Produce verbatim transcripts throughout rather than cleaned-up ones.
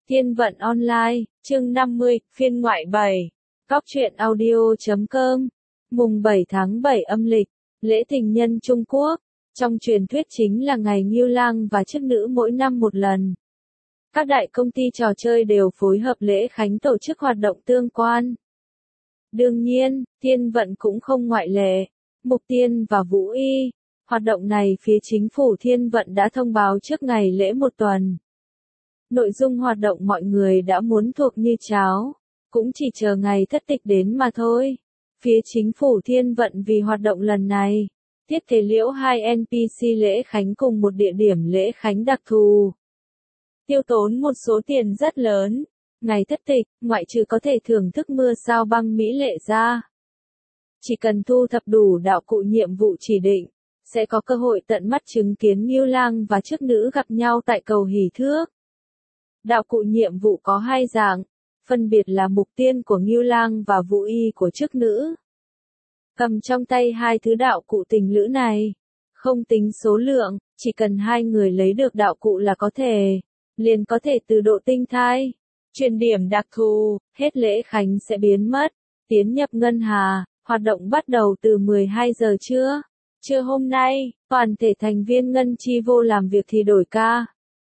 Thiên vận online, chương năm mươi, phiên ngoại bảy. Cóc truyện audio chấm com. Mùng bảy tháng bảy âm lịch, lễ tình nhân Trung Quốc. Trong truyền thuyết chính là ngày Ngưu Lang và chức nữ mỗi năm một lần. Các đại công ty trò chơi đều phối hợp lễ khánh tổ chức hoạt động tương quan. Đương nhiên, Thiên vận cũng không ngoại lệ. Mục Tiên và Vũ Y. Hoạt động này phía chính phủ Thiên vận đã thông báo trước ngày lễ một tuần. Nội dung hoạt động mọi người đã muốn thuộc như cháo, cũng chỉ chờ ngày thất tịch đến mà thôi. Phía chính phủ Thiên vận vì hoạt động lần này, thiết kế liễu hai en pê xê lễ khánh cùng một địa điểm lễ khánh đặc thù. Tiêu tốn một số tiền rất lớn, ngày thất tịch, ngoại trừ có thể thưởng thức mưa sao băng mỹ lệ ra. Chỉ cần thu thập đủ đạo cụ nhiệm vụ chỉ định, sẽ có cơ hội tận mắt chứng kiến Ngưu Lang và chức nữ gặp nhau tại cầu Hỷ Thước. Đạo cụ nhiệm vụ có hai dạng, phân biệt là Mục Tiên của Ngưu Lang và Vũ Y của chức nữ. Cầm trong tay hai thứ đạo cụ tình lữ này, không tính số lượng, chỉ cần hai người lấy được đạo cụ là có thể, liền có thể từ độ tinh thai, truyền điểm đặc thù, hết lễ khánh sẽ biến mất, tiến nhập ngân hà, hoạt động bắt đầu từ mười hai giờ trưa. Trưa hôm nay, toàn thể thành viên Ngân Chi vô làm việc thì đổi ca.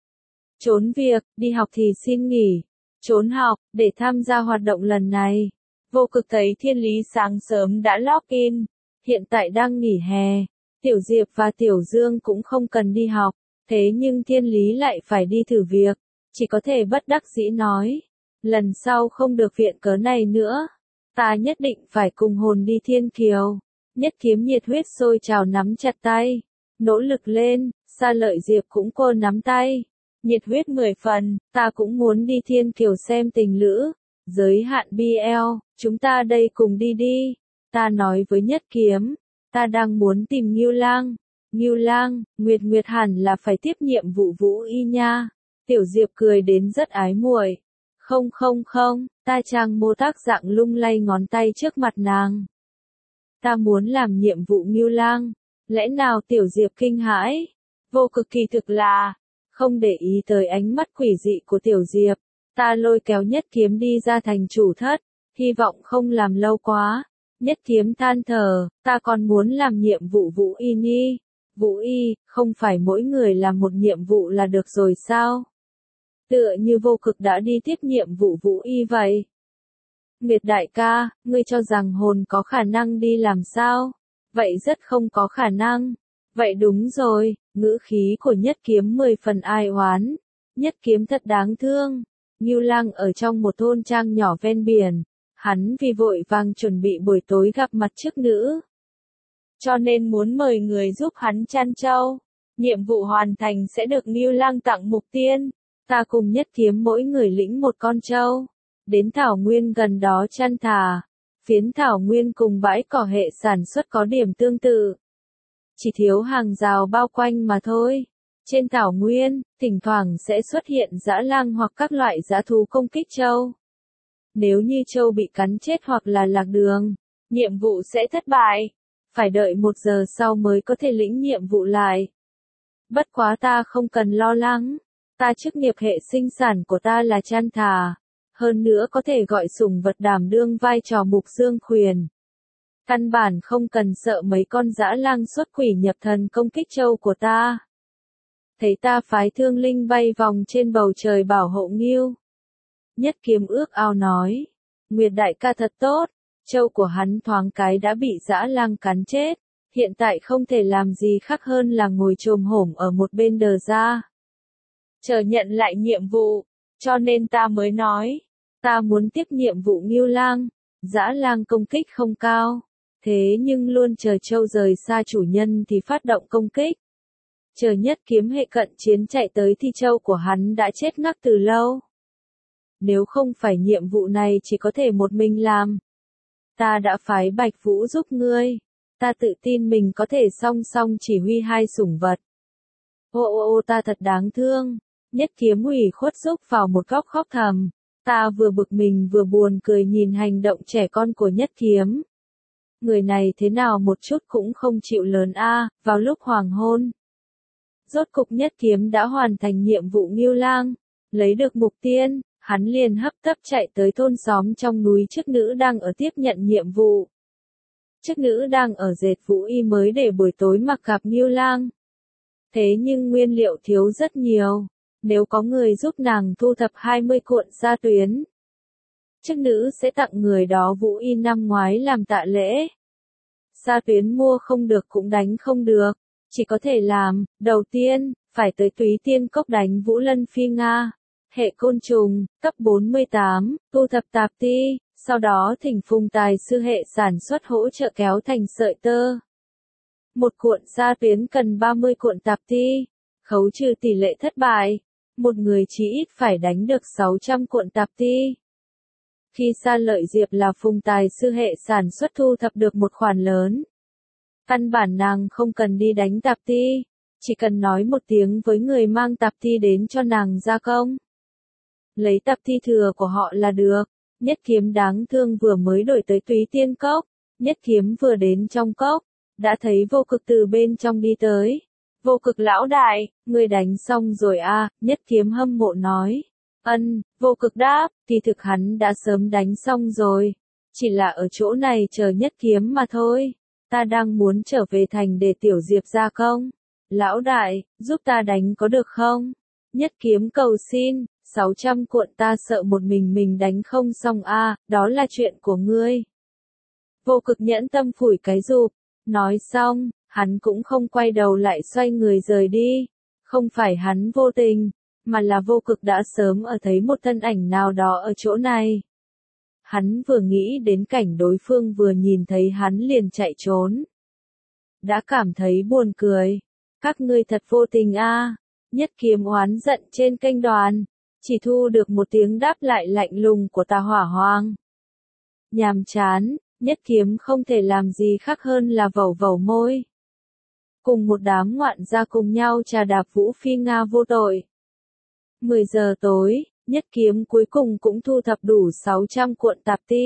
Trốn việc, đi học thì xin nghỉ, trốn học, để tham gia hoạt động lần này. Vô Cực thấy Thiên Lý sáng sớm đã login, hiện tại đang nghỉ hè. Tiểu Diệp và Tiểu Dương cũng không cần đi học, thế nhưng Thiên Lý lại phải đi thử việc, chỉ có thể bất đắc dĩ nói. Lần sau không được viện cớ này nữa, ta nhất định phải cùng hồn đi Thiên Kiều. Nhất Kiếm nhiệt huyết sôi trào nắm chặt tay, nỗ lực lên, Sa Lợi Diệp cũng cô nắm tay. Nhiệt huyết mười phần, ta cũng muốn đi Thiên Kiều xem tình lữ, giới hạn bê lờ, chúng ta đây cùng đi đi. Ta nói với Nhất Kiếm, ta đang muốn tìm Ngưu Lang. Ngưu Lang, Nguyệt Nguyệt hẳn là phải tiếp nhiệm vụ Vũ Y nha. Tiểu Diệp cười đến rất ái muội. Không không không, ta trang mô tác dạng lung lay ngón tay trước mặt nàng. Ta muốn làm nhiệm vụ Ngưu Lang. Lẽ nào Tiểu Diệp kinh hãi? Vô Cực kỳ thực là không để ý tới ánh mắt quỷ dị của Tiểu Diệp, ta lôi kéo Nhất Kiếm đi ra thành chủ thất, hy vọng không làm lâu quá. Nhất Kiếm than thở, ta còn muốn làm nhiệm vụ Vũ Y nhi. Vũ Y, không phải mỗi người làm một nhiệm vụ là được rồi sao? Tựa như Vô Cực đã đi tiếp nhiệm vụ Vũ Y vậy. Nguyệt đại ca, ngươi cho rằng hồn có khả năng đi làm sao? Vậy rất không có khả năng. Vậy đúng rồi, ngữ khí của Nhất Kiếm mười phần ai oán. Nhất Kiếm thật đáng thương. Ngưu Lang ở trong một thôn trang nhỏ ven biển, hắn vì vội vàng chuẩn bị buổi tối gặp mặt chức nữ, cho nên muốn mời người giúp hắn chăn trâu. Nhiệm vụ hoàn thành sẽ được Ngưu Lang tặng Mục Tiên. Ta cùng Nhất Kiếm mỗi người lĩnh một con trâu, đến thảo nguyên gần đó chăn thả. Phiến thảo nguyên cùng bãi cỏ hệ sản xuất có điểm tương tự, chỉ thiếu hàng rào bao quanh mà thôi. Trên thảo nguyên, thỉnh thoảng sẽ xuất hiện dã lang hoặc các loại dã thú công kích trâu. Nếu như trâu bị cắn chết hoặc là lạc đường, nhiệm vụ sẽ thất bại. Phải đợi một giờ sau mới có thể lĩnh nhiệm vụ lại. Bất quá ta không cần lo lắng. Ta chức nghiệp hệ sinh sản của ta là chăn thả. Hơn nữa có thể gọi sủng vật đảm đương vai trò mục dương khuyển. Căn bản không cần sợ mấy con dã lang xuất quỷ nhập thần công kích trâu của ta. Thấy ta phái thương linh bay vòng trên bầu trời bảo hộ Ngưu. Nhất Kiếm ước ao nói. Nguyệt đại ca thật tốt, trâu của hắn thoáng cái đã bị dã lang cắn chết. Hiện tại không thể làm gì khác hơn là ngồi chồm hổm ở một bên đờ ra, chờ nhận lại nhiệm vụ, cho nên ta mới nói. Ta muốn tiếp nhiệm vụ Ngưu Lang. Dã lang công kích không cao, thế nhưng luôn chờ trâu rời xa chủ nhân thì phát động công kích. Chờ Nhất Kiếm hệ cận chiến chạy tới thì trâu của hắn đã chết ngắc từ lâu. Nếu không phải nhiệm vụ này chỉ có thể một mình làm, ta đã phái Bạch Vũ giúp ngươi. Ta tự tin mình có thể song song chỉ huy hai sủng vật. Ô ô ô ta thật đáng thương. Nhất Kiếm ủy khuất rúc vào một góc khóc thầm. Ta vừa bực mình vừa buồn cười nhìn hành động trẻ con của Nhất Kiếm. Người này thế nào một chút cũng không chịu lớn a. Vào lúc hoàng hôn, rốt cục Nhất Kiếm đã hoàn thành nhiệm vụ Ngưu Lang, lấy được Mục Tiên. hắn liền hấp tấp chạy tới thôn xóm trong núi chức nữ đang ở tiếp nhận nhiệm vụ. Chức nữ đang ở dệt vũ y mới để buổi tối mặc gặp Ngưu Lang. Thế nhưng nguyên liệu thiếu rất nhiều, nếu có người giúp nàng thu thập hai mươi cuộn sa tuyến, chức nữ sẽ tặng người đó vũ y năm ngoái làm tạ lễ. Sa tuyến mua không được cũng đánh không được, chỉ có thể làm, đầu tiên, phải tới Túy Tiên Cốc đánh Vũ Lân Phi Nga, hệ côn trùng, cấp bốn mươi tám, thu thập tạp ti, sau đó thỉnh phùng tài sư hệ sản xuất hỗ trợ kéo thành sợi tơ. Một cuộn sa tuyến cần ba mươi cuộn tạp ti, khấu trừ tỷ lệ thất bại, một người chỉ ít phải đánh được sáu trăm cuộn tạp ti. Khi Sa Lợi Diệp là phùng tài sư hệ sản xuất thu thập được một khoản lớn, căn bản nàng không cần đi đánh tạp ti, chỉ cần nói một tiếng với người mang tạp ti đến cho nàng gia công. Lấy tạp ti thừa của họ là được. Nhất Kiếm đáng thương vừa mới đổi tới Túy Tiên Cốc, Nhất Kiếm vừa đến trong cốc, đã thấy Vô Cực từ bên trong đi tới. Vô Cực lão đại, người đánh xong rồi à, Nhất Kiếm hâm mộ nói. Ân, Vô Cực đáp, kỳ thực hắn đã sớm đánh xong rồi, chỉ là ở chỗ này chờ Nhất Kiếm mà thôi, ta đang muốn trở về thành để Tiểu Diệp gia công. Lão đại, giúp ta đánh có được không? Nhất Kiếm cầu xin, sáu trăm cuộn ta sợ một mình mình đánh không xong a, à, đó là chuyện của ngươi. Vô Cực nhẫn tâm phủi cái rụp, nói xong, hắn cũng không quay đầu lại xoay người rời đi, không phải hắn vô tình, mà là Vô Cực đã sớm ở thấy một thân ảnh nào đó ở chỗ này. Hắn vừa nghĩ đến cảnh đối phương vừa nhìn thấy hắn liền chạy trốn. Đã cảm thấy buồn cười, các ngươi thật vô tình a. À. Nhất Kiếm oán giận trên kênh đoàn, chỉ thu được một tiếng đáp lại lạnh lùng của Tà Hỏa Hoang. Nhàm chán, Nhất Kiếm không thể làm gì khác hơn là vẩu vẩu môi. Cùng một đám ngoạn gia cùng nhau trà đạp Vũ Phi Nga vô tội. mười giờ tối, Nhất Kiếm cuối cùng cũng thu thập đủ sáu trăm cuộn tạp ti.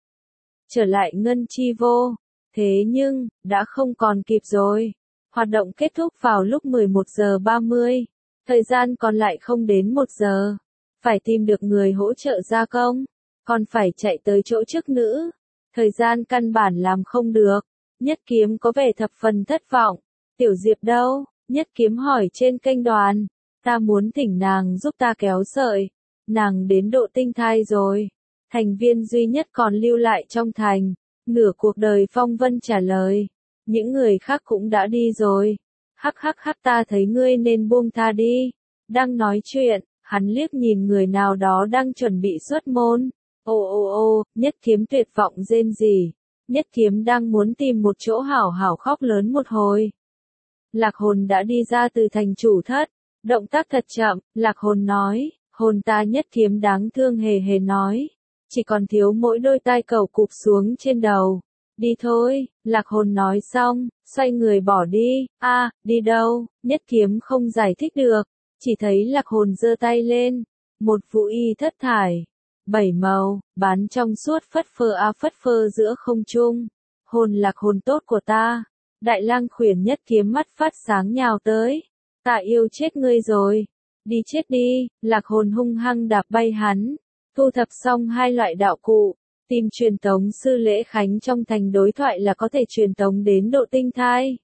Trở lại Ngân Chi Vô, thế nhưng, đã không còn kịp rồi. Hoạt động kết thúc vào lúc mười một giờ ba mươi. Thời gian còn lại không đến một giờ. Phải tìm được người hỗ trợ gia công. Còn phải chạy tới chỗ chức nữ. Thời gian căn bản làm không được. Nhất Kiếm có vẻ thập phần thất vọng. Tiểu Diệp đâu? Nhất Kiếm hỏi trên kênh đoàn. Ta muốn thỉnh nàng giúp ta kéo sợi. Nàng đến độ tinh thai rồi. Thành viên duy nhất còn lưu lại trong thành. Nửa cuộc đời Phong Vân trả lời. Những người khác cũng đã đi rồi. Hắc hắc hắc, ta thấy ngươi nên buông tha đi. Đang nói chuyện, hắn liếc nhìn người nào đó đang chuẩn bị xuất môn. Ô ô ô, Nhất Kiếm tuyệt vọng rên rỉ. Nhất Kiếm đang muốn tìm một chỗ hảo hảo khóc lớn một hồi. Lạc Hồn đã đi ra từ thành chủ thất. Động tác thật chậm, Lạc Hồn nói. Hồn ta Nhất Kiếm đáng thương hề hề nói. Chỉ còn thiếu mỗi đôi tai cầu cụp xuống trên đầu. Đi thôi, Lạc Hồn nói xong, xoay người bỏ đi. A, à, đi đâu? Nhất Kiếm không giải thích được, chỉ thấy Lạc Hồn giơ tay lên, một vũ y thất thải, bảy màu, bán trong suốt phất phơ a à phất phơ giữa không trung. Hồn Lạc Hồn tốt của ta. Đại Lang Khuyển Nhất Kiếm mắt phát sáng nhào tới. Ta yêu chết ngươi rồi. Đi chết đi, Lạc Hồn hung hăng đạp bay hắn. Thu thập xong hai loại đạo cụ. Tìm truyền tống sư Lễ Khánh trong thành đối thoại là có thể truyền tống đến độ tinh thai.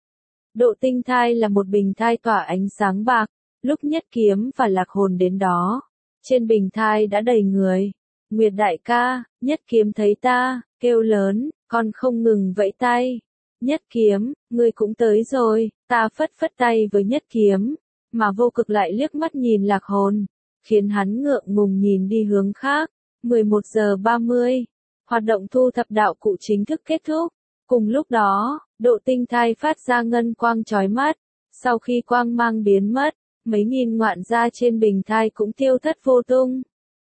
Độ tinh thai là một bình thai tỏa ánh sáng bạc, lúc Nhất Kiếm và Lạc Hồn đến đó. Trên bình thai đã đầy người. Nguyệt đại ca, Nhất Kiếm thấy ta, kêu lớn, còn không ngừng vẫy tay. Nhất Kiếm, ngươi cũng tới rồi, ta phất phất tay với Nhất Kiếm, mà Vô Cực lại liếc mắt nhìn Lạc Hồn, khiến hắn ngượng ngùng nhìn đi hướng khác. mười một giờ ba mươi, hoạt động thu thập đạo cụ chính thức kết thúc. Cùng lúc đó, độ tinh thai phát ra ngân quang chói mắt. Sau khi quang mang biến mất, mấy nghìn ngoạn gia trên bình thai cũng tiêu thất vô tung.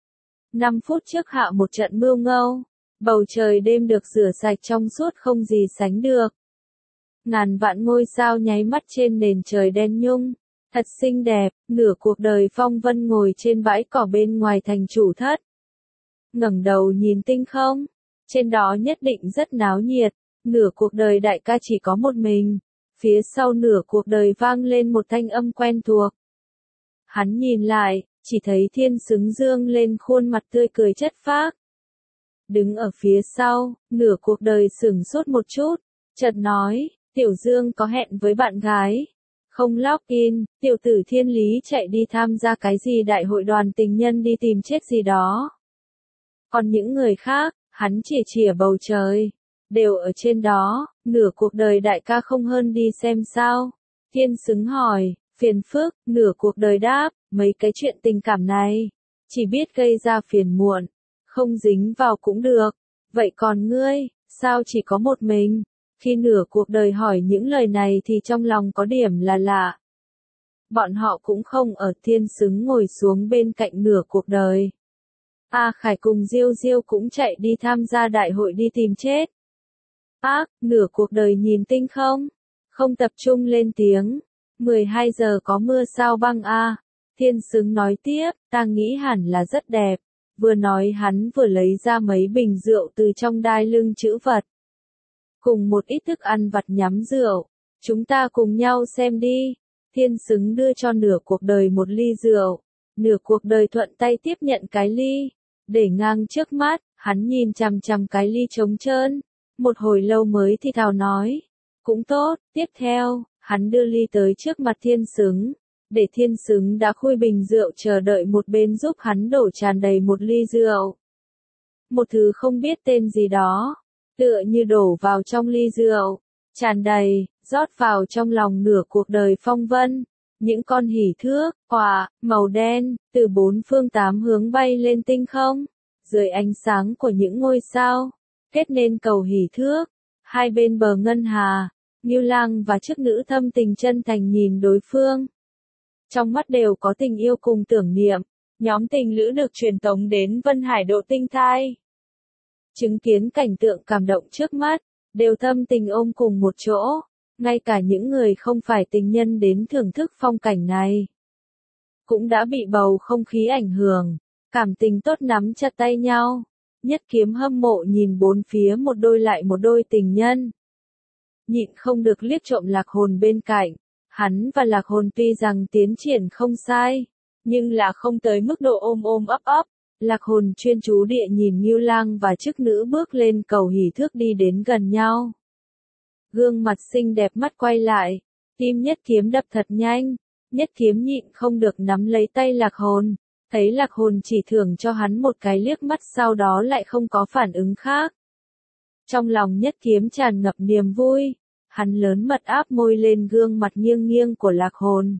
năm phút trước hạ một trận mưa ngâu, bầu trời đêm được rửa sạch trong suốt không gì sánh được. Ngàn vạn ngôi sao nháy mắt trên nền trời đen nhung, thật xinh đẹp. Nửa cuộc đời Phong Vân ngồi trên bãi cỏ bên ngoài thành chủ thất. Ngẩng đầu nhìn tinh không, trên đó nhất định rất náo nhiệt. Nửa cuộc đời đại ca chỉ có một mình, phía sau nửa cuộc đời vang lên một thanh âm quen thuộc. Hắn nhìn lại, chỉ thấy Thiên Xứng dương lên khuôn mặt tươi cười chất phác. Đứng ở phía sau, nửa cuộc đời sửng sốt một chút, chợt nói, Tiểu Dương có hẹn với bạn gái. Không log in, tiểu tử Thiên Lý chạy đi tham gia cái gì đại hội đoàn tình nhân đi tìm chết gì đó. Còn những người khác, hắn chỉ chìa bầu trời, đều ở trên đó, nửa cuộc đời đại ca không hơn đi xem sao. Thiên Xứng hỏi, phiền phức, nửa cuộc đời đáp, mấy cái chuyện tình cảm này, chỉ biết gây ra phiền muộn, không dính vào cũng được. Vậy còn ngươi, sao chỉ có một mình? Khi nửa cuộc đời hỏi những lời này thì trong lòng có điểm là lạ. Bọn họ cũng không ở. Thiên Xứng ngồi xuống bên cạnh nửa cuộc đời. A Khải cùng Diêu Diêu cũng chạy đi tham gia đại hội đi tìm chết. Ác, nửa cuộc đời nhìn tinh không? Không tập trung lên tiếng. mười hai giờ có mưa sao băng a? Thiên Xứng nói tiếp, ta nghĩ hẳn là rất đẹp. Vừa nói hắn vừa lấy ra mấy bình rượu từ trong đai lưng trữ vật. Cùng một ít thức ăn vặt nhắm rượu. Chúng ta cùng nhau xem đi. Thiên Xứng đưa cho nửa cuộc đời một ly rượu. Nửa cuộc đời thuận tay tiếp nhận cái ly. Để ngang trước mắt, hắn nhìn chằm chằm cái ly trống trơn. Một hồi lâu mới thì thào nói. Cũng tốt, tiếp theo, hắn đưa ly tới trước mặt Thiên Xứng. Để Thiên Xứng đã khui bình rượu chờ đợi một bên giúp hắn đổ tràn đầy một ly rượu. Một thứ không biết tên gì đó, tựa như đổ vào trong ly rượu, tràn đầy, rót vào trong lòng nửa cuộc đời phong vân. Những con hỉ thước, quả, màu đen, từ bốn phương tám hướng bay lên tinh không, dưới ánh sáng của những ngôi sao, kết nên cầu hỉ thước. Hai bên bờ ngân hà, Ngưu Lang và chức nữ thâm tình chân thành nhìn đối phương. Trong mắt đều có tình yêu cùng tưởng niệm. Nhóm tình lữ được truyền tống đến Vân Hải độ tinh thai. Chứng kiến cảnh tượng cảm động trước mắt, đều thâm tình ôm cùng một chỗ. Ngay cả những người không phải tình nhân đến thưởng thức phong cảnh này, cũng đã bị bầu không khí ảnh hưởng. Cảm tình tốt nắm chặt tay nhau. Nhất Kiếm hâm mộ nhìn bốn phía một đôi lại một đôi tình nhân. Nhịn không được liếc trộm Lạc Hồn bên cạnh. Hắn và Lạc Hồn tuy rằng tiến triển không sai, nhưng là không tới mức độ ôm ôm ấp ấp. Lạc Hồn chuyên chú địa nhìn Ngưu Lang và chức nữ bước lên cầu hỉ thước đi đến gần nhau. Gương mặt xinh đẹp mắt quay lại, tim Nhất Kiếm đập thật nhanh. Nhất Kiếm nhịn không được nắm lấy tay Lạc Hồn, thấy Lạc Hồn chỉ thưởng cho hắn một cái liếc mắt sau đó lại không có phản ứng khác. Trong lòng Nhất Kiếm tràn ngập niềm vui. Hắn lớn mật áp môi lên gương mặt nghiêng nghiêng của Lạc Hồn.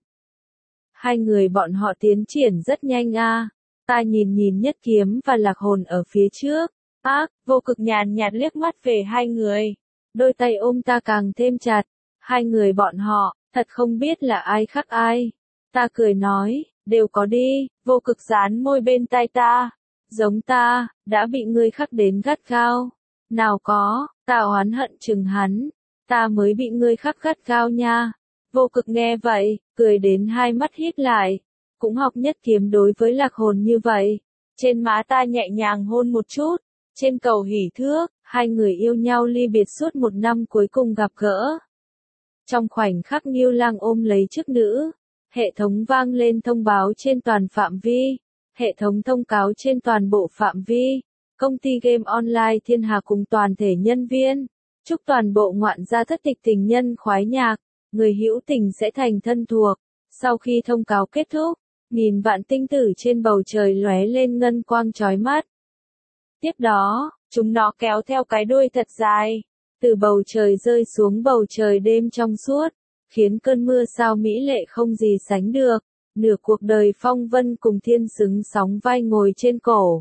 Hai người bọn họ tiến triển rất nhanh a. À. Ta nhìn nhìn Nhất Kiếm và Lạc Hồn ở phía trước. Ác, vô cực nhàn nhạt liếc mắt về hai người. Đôi tay ôm ta càng thêm chặt. Hai người bọn họ, thật không biết là ai khác ai. Ta cười nói, đều có đi. Vô cực dán môi bên tai ta. Giống ta, đã bị ngươi khắc đến gắt gao. Nào có, ta oán hận chừng hắn. Ta mới bị ngươi khắc gắt gao nha. Vô cực nghe vậy, cười đến hai mắt híp lại. Cũng học Nhất Kiếm đối với Lạc Hồn như vậy. Trên má ta nhẹ nhàng hôn một chút. Trên cầu hỉ thước, hai người yêu nhau ly biệt suốt một năm cuối cùng gặp gỡ. Trong khoảnh khắc Ngưu Lang ôm lấy chức nữ, hệ thống vang lên thông báo trên toàn phạm vi. Hệ thống thông cáo trên toàn bộ phạm vi. Công ty game online Thiên Hà cùng toàn thể nhân viên. Chúc toàn bộ ngoạn gia thất tịch tình nhân khoái nhạc, người hữu tình sẽ thành thân thuộc. Sau khi thông cáo kết thúc, nghìn vạn tinh tử trên bầu trời lóe lên ngân quang chói mắt. Tiếp đó, chúng nó kéo theo cái đuôi thật dài, từ bầu trời rơi xuống bầu trời đêm trong suốt, khiến cơn mưa sao mỹ lệ không gì sánh được. Nửa cuộc đời phong vân cùng Thiên Xứng sóng vai ngồi trên cổ.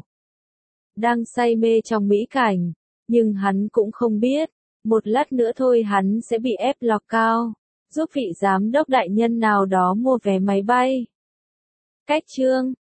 Đang say mê trong mỹ cảnh, nhưng hắn cũng không biết. Một lát nữa thôi hắn sẽ bị ép lọc cao, giúp vị giám đốc đại nhân nào đó mua vé máy bay. Cách chương